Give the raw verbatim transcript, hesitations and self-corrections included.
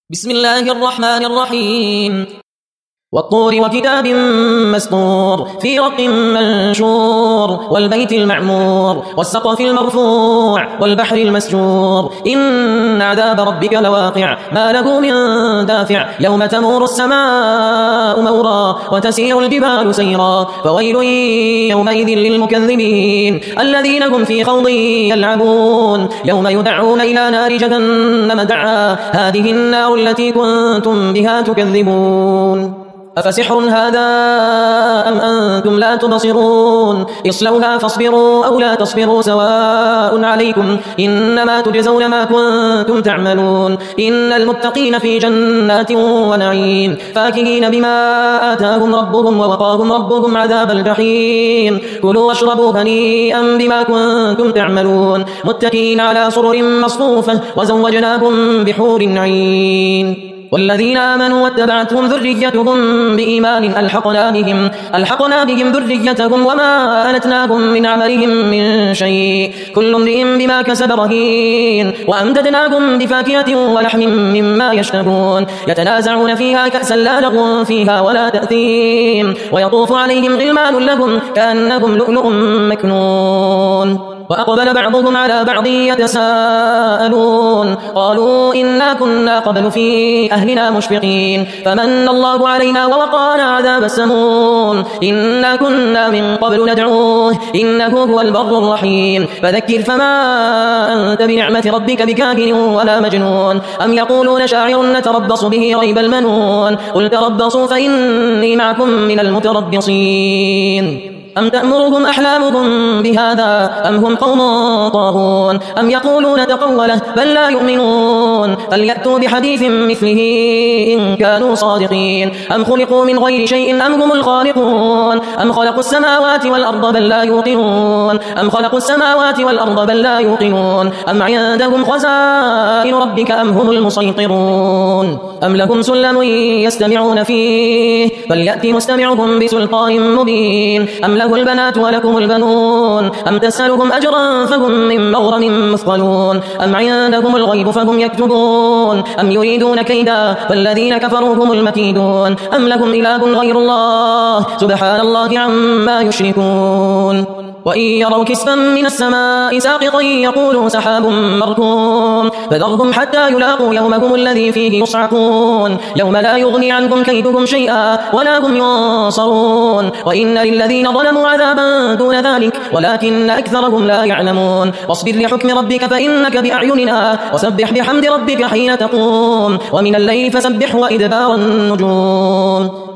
بسم الله الرحمن الرحيم والطور وكتاب مسطور في رق منشور والبيت المعمور والسقف المرفوع والبحر المسجور إن عذاب ربك لواقع ما له من دافع يوم تمور السماء مورا وتسير الجبال سيرا فويل يومئذ للمكذبين الذين هم في خوض يلعبون يوم يدعون إلى نار جهنم دعا هذه النار التي كنتم بها تكذبون أفسحر هذا أم أنتم لا تبصرون اصلوها فاصبروا أو لا تصبروا سواء عليكم إنما تجزون ما كنتم تعملون إن المتقين في جنات ونعيم فاكهين بما آتاهم ربهم ووقاهم ربهم عذاب الجحيم كلوا واشربوا هنيئا بما كنتم تعملون متكئين على سرر مصفوفة وزوجناهم بحور عين والذين آمنوا واتبعتهم ذريتهم بإيمان ألحقنا بهم, ألحقنا بهم ذريتهم وما ألتناهم من عملهم من شيء كل امرئ بما كسب رهين وأمددناهم بفاكهة ولحم مما يشتهون يتنازعون فيها كأسا لا لغو فيها ولا تأثيم ويطوف عليهم غلمان لهم كأنهم لؤلؤ مكنون وأقبل بعضهم على بعض يتساءلون قالوا إنا كنا قبل في أهلنا مشفقين فمن الله علينا ووقانا عذاب السموم إنا كنا من قبل ندعوه إنه هو البر الرحيم فذكر فما أنت بنعمة ربك بكاهن ولا مجنون أم يقولون شاعر نتربص به ريب المنون قل تربصوا فإني معكم من المتربصين أم تأمرهم أحلامهم بهذا أم هم قوم طاغون أم يقولون تقوله بل لا يؤمنون فليأتوا بحديث مثله إن كانوا صادقين أم خلقوا من غير شيء أم هم الخالقون أم خلقوا السماوات والأرض بل لا يوقنون أم خلقوا السماوات والأرض بل لا يوقنون أم عندهم خزائن ربك أم هم المسيطرون أم لهم سلم يستمعون فيه فليأتي مستمعهم بسلطان مبين أم له البنات ولكم البنون أم تسألهم أجرا فهم من مغرم مثقلون أم عندهم الغيب فهم يكتبون أم يريدون كيدا والذين كفروا هم المكيدون أم لهم إله غير الله سبحان الله عما يشركون وإن يروا كسفا من السماء ساقطا يقولوا سحاب مركوم فذرهم حتى يلاقوا يومهم الذي فيه يصعقون يوم لا يغني عنهم كيدهم شيئا ولا هم ينصرون وإن للذين ظلموا عذابا دون ذلك ولكن أكثرهم لا يعلمون واصبر لحكم ربك فإنك بأعيننا وسبح بحمد ربك حين تقوم ومن الليل فسبح وإدبار النجوم